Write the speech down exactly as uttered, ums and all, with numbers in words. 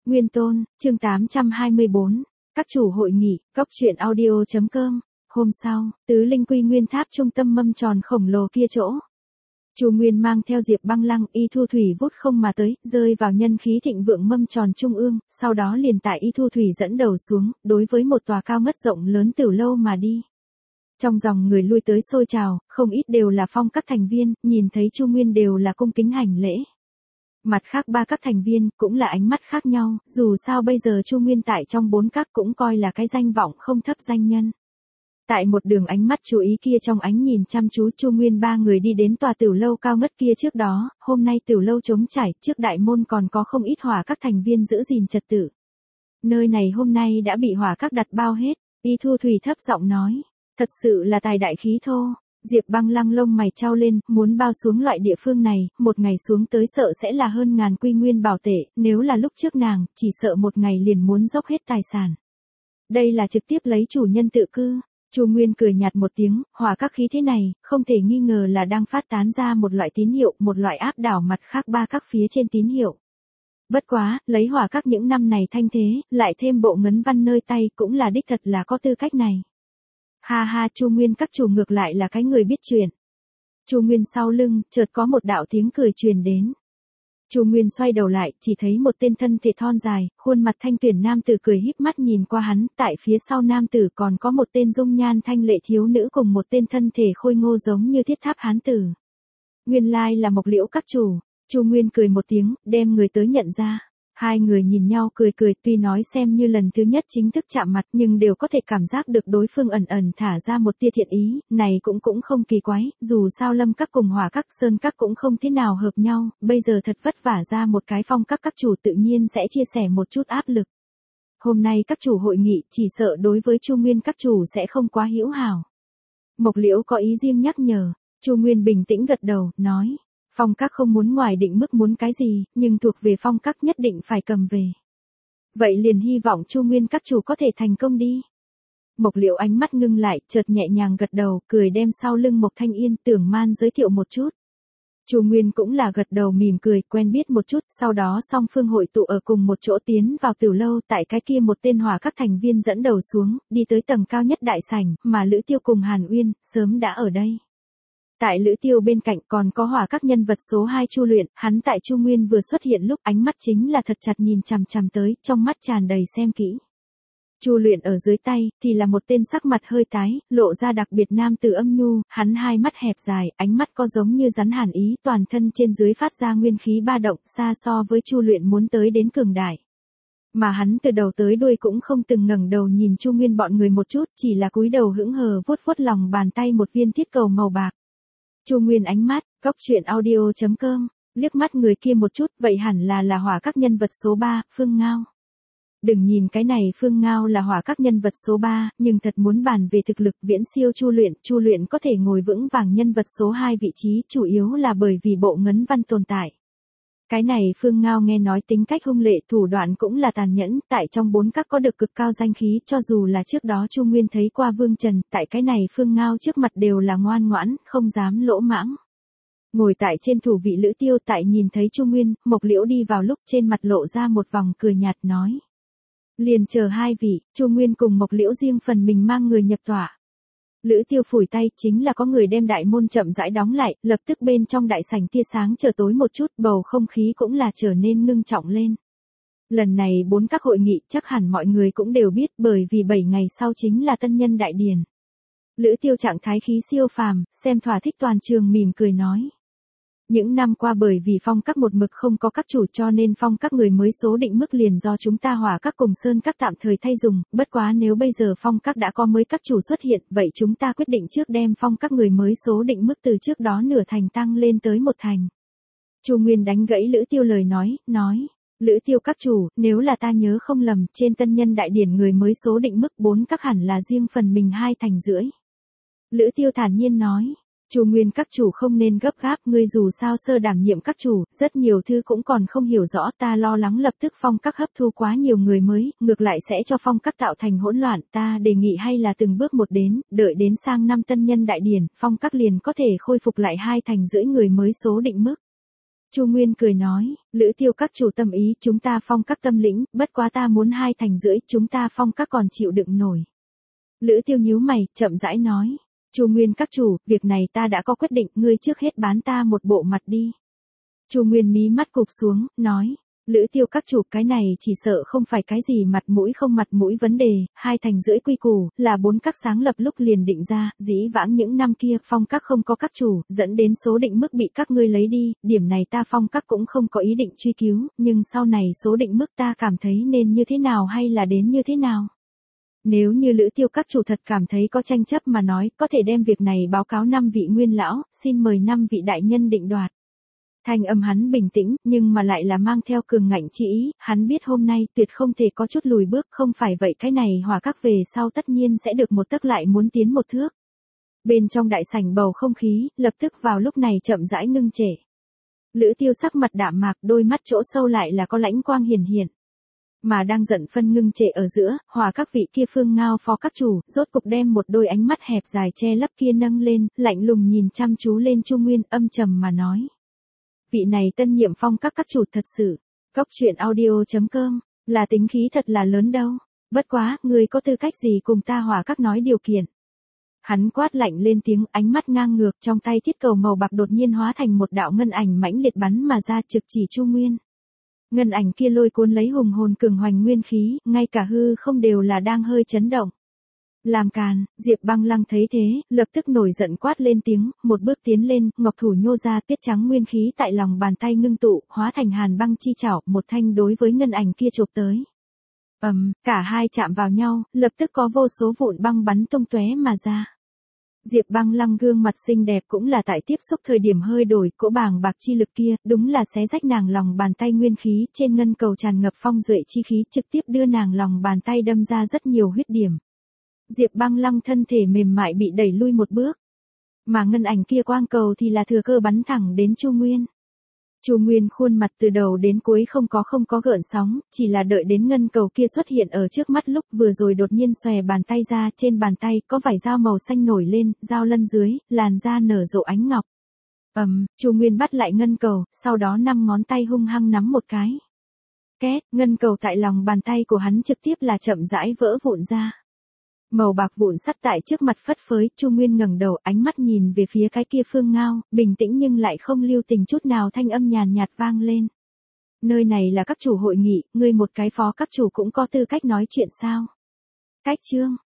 Nguyên Tôn, chương tám trăm hai mươi bốn, các chủ hội nghị, cóc truyện audio.com, hôm sau, tứ linh quy nguyên tháp trung tâm mâm tròn khổng lồ kia chỗ. Chu Nguyên mang theo Diệp Băng Lăng Y Thu Thủy vút không mà tới, rơi vào nhân khí thịnh vượng mâm tròn trung ương, sau đó liền tại Y Thu Thủy dẫn đầu xuống, đối với một tòa cao ngất rộng lớn tiểu lâu mà đi. Trong dòng người lui tới xôi trào, không ít đều là phong các thành viên, nhìn thấy Chu Nguyên đều là cung kính hành lễ. Mặt khác ba các thành viên cũng là ánh mắt khác nhau, dù sao bây giờ Chu Nguyên tại trong bốn các cũng coi là cái danh vọng không thấp danh nhân. Tại một đường ánh mắt chú ý kia trong ánh nhìn chăm chú Chu Nguyên ba người đi đến tòa tiểu lâu cao ngất kia trước đó, hôm nay tiểu lâu trống trải, trước đại môn còn có không ít hỏa các thành viên giữ gìn trật tự. Nơi này hôm nay đã bị hỏa các đặt bao hết, Y Thu Thủy thấp giọng nói, thật sự là tài đại khí thô. Diệp Băng Lăng lông mày trao lên, muốn bao xuống loại địa phương này, một ngày xuống tới sợ sẽ là hơn ngàn quy nguyên bảo tệ, nếu là lúc trước nàng, chỉ sợ một ngày liền muốn dốc hết tài sản. Đây là trực tiếp lấy chủ nhân tự cư. Chu Nguyên cười nhạt một tiếng, hỏa các khí thế này, không thể nghi ngờ là đang phát tán ra một loại tín hiệu, một loại áp đảo mặt khác ba các phía trên tín hiệu. Bất quá, lấy hỏa các những năm này thanh thế, lại thêm bộ ngấn văn nơi tay cũng là đích thật là có tư cách này. Ha ha, Chu Nguyên các chủ ngược lại là cái người biết chuyện. Chu Nguyên sau lưng, chợt có một đạo tiếng cười truyền đến. Chu Nguyên xoay đầu lại, chỉ thấy một tên thân thể thon dài, khuôn mặt thanh tuyển nam tử cười híp mắt nhìn qua hắn, tại phía sau nam tử còn có một tên dung nhan thanh lệ thiếu nữ cùng một tên thân thể khôi ngô giống như thiết tháp hán tử. Nguyên lai là Mộc Liễu các chủ. Chu Nguyên cười một tiếng, đem người tới nhận ra. Hai người nhìn nhau cười cười, tuy nói xem như lần thứ nhất chính thức chạm mặt nhưng đều có thể cảm giác được đối phương ẩn ẩn thả ra một tia thiện ý, này cũng cũng không kỳ quái, dù sao Lâm các cùng Hỏa các Sơn các cũng không thế nào hợp nhau, bây giờ thật vất vả ra một cái phong các các chủ tự nhiên sẽ chia sẻ một chút áp lực. Hôm nay các chủ hội nghị chỉ sợ đối với Chu Nguyên các chủ sẽ không quá hữu hảo. Mộc Liễu có ý riêng nhắc nhở, Chu Nguyên bình tĩnh gật đầu, nói. Phong các không muốn ngoài định mức muốn cái gì, nhưng thuộc về phong các nhất định phải cầm về. Vậy liền hy vọng Chu Nguyên các chủ có thể thành công đi. Mộc Liễu ánh mắt ngưng lại, chợt nhẹ nhàng gật đầu, cười đem sau lưng Mộc Thanh Yên Tưởng Man giới thiệu một chút. Chu Nguyên cũng là gật đầu mỉm cười, quen biết một chút, sau đó song phương hội tụ ở cùng một chỗ tiến vào tiểu lâu, tại cái kia một tên hỏa các thành viên dẫn đầu xuống, đi tới tầng cao nhất đại sảnh, mà Lữ Tiêu cùng Hàn Uyên, sớm đã ở đây. Tại Lữ Tiêu bên cạnh còn có hỏa các nhân vật số hai Chu Luyện, hắn tại Chu Nguyên vừa xuất hiện lúc ánh mắt chính là thật chặt nhìn chằm chằm tới, trong mắt tràn đầy xem kỹ. Chu Luyện ở dưới tay, thì là một tên sắc mặt hơi tái, lộ ra đặc biệt nam tử âm nhu, hắn hai mắt hẹp dài, ánh mắt có giống như rắn hàn ý, toàn thân trên dưới phát ra nguyên khí ba động, xa so với Chu Luyện muốn tới đến cường đại. Mà hắn từ đầu tới đuôi cũng không từng ngẩng đầu nhìn Chu Nguyên bọn người một chút, chỉ là cúi đầu hững hờ vuốt vuốt lòng bàn tay một viên thiết cầu màu bạc. Chu Nguyên ánh mắt, cóc truyện audio.com, liếc mắt người kia một chút, vậy hẳn là là hỏa các nhân vật số ba, Phương Ngao. Đừng nhìn cái này Phương Ngao là hỏa các nhân vật số ba, nhưng thật muốn bàn về thực lực viễn siêu Chu Luyện, Chu Luyện có thể ngồi vững vàng nhân vật số hai vị trí, chủ yếu là bởi vì bộ ngấn văn tồn tại. Cái này Phương Ngao nghe nói tính cách hung lệ, thủ đoạn cũng là tàn nhẫn, tại trong bốn các có được cực cao danh khí, cho dù là trước đó Chu Nguyên thấy qua Vương Trần, tại cái này Phương Ngao trước mặt đều là ngoan ngoãn, không dám lỗ mãng. Ngồi tại trên thủ vị Lữ Tiêu tại nhìn thấy Chu Nguyên, Mộc Liễu đi vào lúc trên mặt lộ ra một vòng cười nhạt nói. Liền chờ hai vị, Chu Nguyên cùng Mộc Liễu riêng phần mình mang người nhập tọa. Lữ Tiêu phủi tay, chính là có người đem đại môn chậm rãi đóng lại, lập tức bên trong đại sảnh tia sáng trở tối một chút, bầu không khí cũng là trở nên ngưng trọng lên. Lần này bốn các hội nghị chắc hẳn mọi người cũng đều biết, bởi vì bảy ngày sau chính là tân nhân đại điển. Lữ Tiêu trạng thái khí siêu phàm, xem thỏa thích toàn trường mỉm cười nói. Những năm qua bởi vì phong các một mực không có các chủ cho nên phong các người mới số định mức liền do chúng ta hỏa các cùng sơn các tạm thời thay dùng, bất quá nếu bây giờ phong các đã có mới các chủ xuất hiện, vậy chúng ta quyết định trước đem phong các người mới số định mức từ trước đó nửa thành tăng lên tới một thành. Chu Nguyên đánh gãy Lữ Tiêu lời nói, nói, Lữ Tiêu các chủ, nếu là ta nhớ không lầm, trên tân nhân đại điển người mới số định mức bốn các hẳn là riêng phần mình hai thành rưỡi. Lữ Tiêu thản nhiên nói. Chu Nguyên các chủ không nên gấp gáp, ngươi dù sao sơ đảm nhiệm các chủ, rất nhiều thứ cũng còn không hiểu rõ, ta lo lắng lập tức phong các hấp thu quá nhiều người mới, ngược lại sẽ cho phong các tạo thành hỗn loạn, ta đề nghị hay là từng bước một đến, đợi đến sang năm tân nhân đại điển, phong các liền có thể khôi phục lại hai thành rưỡi người mới số định mức. Chu Nguyên cười nói, Lữ Tiêu các chủ tâm ý, chúng ta phong các tâm lĩnh, bất quá ta muốn hai thành rưỡi, chúng ta phong các còn chịu đựng nổi. Lữ Tiêu nhíu mày, chậm rãi nói, Chu Nguyên các chủ, việc này ta đã có quyết định, ngươi trước hết bán ta một bộ mặt đi. Chu Nguyên mí mắt cụp xuống, nói, Lữ Tiêu các chủ, cái này chỉ sợ không phải cái gì mặt mũi không mặt mũi vấn đề, hai thành rưỡi quy củ, là bốn các sáng lập lúc liền định ra, dĩ vãng những năm kia phong các không có các chủ, dẫn đến số định mức bị các ngươi lấy đi, điểm này ta phong các cũng không có ý định truy cứu, nhưng sau này số định mức ta cảm thấy nên như thế nào hay là đến như thế nào. Nếu như Lữ Tiêu các chủ thật cảm thấy có tranh chấp mà nói, có thể đem việc này báo cáo năm vị nguyên lão, xin mời năm vị đại nhân định đoạt. Thanh âm hắn bình tĩnh, nhưng mà lại là mang theo cường ngạnh chi ý, hắn biết hôm nay tuyệt không thể có chút lùi bước, không phải vậy cái này hòa các về sau tất nhiên sẽ được một tấc lại muốn tiến một thước. Bên trong đại sảnh bầu không khí, lập tức vào lúc này chậm rãi ngưng trệ. Lữ Tiêu sắc mặt đạm mạc, đôi mắt chỗ sâu lại là có lãnh quang hiển hiện. Mà đang giận phân ngưng trệ ở giữa, hòa các vị kia phương ngao phó các chủ, rốt cục đem một đôi ánh mắt hẹp dài che lấp kia nâng lên, lạnh lùng nhìn chăm chú lên Chu Nguyên, âm trầm mà nói. Vị này tân nhiệm phong các các chủ thật sự, Cốc truyện audio chấm com, là tính khí thật là lớn đâu, bất quá, người có tư cách gì cùng ta hòa các nói điều kiện. Hắn quát lạnh lên tiếng, ánh mắt ngang ngược, trong tay thiết cầu màu bạc đột nhiên hóa thành một đạo ngân ảnh mãnh liệt bắn mà ra, trực chỉ Chu Nguyên. Ngân ảnh kia lôi cuốn lấy hùng hồn cường hoành nguyên khí, ngay cả hư không đều là đang hơi chấn động. Làm càn, Diệp Băng Lăng thấy thế, lập tức nổi giận quát lên tiếng, một bước tiến lên, ngọc thủ nhô ra, tiết trắng nguyên khí tại lòng bàn tay ngưng tụ, hóa thành hàn băng chi chảo, một thanh đối với ngân ảnh kia chộp tới. Ầm, um, cả hai chạm vào nhau, lập tức có vô số vụn băng bắn tung tóe mà ra. Diệp Băng Lăng gương mặt xinh đẹp cũng là tại tiếp xúc thời điểm hơi đổi, cỗ bàng bạc chi lực kia, đúng là xé rách nàng lòng bàn tay nguyên khí, trên ngân cầu tràn ngập phong duệ chi khí, trực tiếp đưa nàng lòng bàn tay đâm ra rất nhiều huyết điểm. Diệp Băng Lăng thân thể mềm mại bị đẩy lui một bước, mà ngân ảnh kia quang cầu thì là thừa cơ bắn thẳng đến Chu Nguyên. Chu Nguyên khuôn mặt từ đầu đến cuối không có không có gợn sóng, chỉ là đợi đến ngân cầu kia xuất hiện ở trước mắt lúc vừa rồi đột nhiên xòe bàn tay ra, trên bàn tay có vảy dao màu xanh nổi lên, dao lân dưới, làn da nở rộ ánh ngọc. Ầm, um, Chu Nguyên bắt lại ngân cầu, sau đó năm ngón tay hung hăng nắm một cái. Két, ngân cầu tại lòng bàn tay của hắn trực tiếp là chậm rãi vỡ vụn ra. Màu bạc vụn sắt tại trước mặt phất phới, Chu Nguyên ngẩng đầu, ánh mắt nhìn về phía cái kia phương ngao, bình tĩnh nhưng lại không lưu tình chút nào, thanh âm nhàn nhạt vang lên. Nơi này là các chủ hội nghị, ngươi một cái phó các chủ cũng có tư cách nói chuyện sao? Cách chương,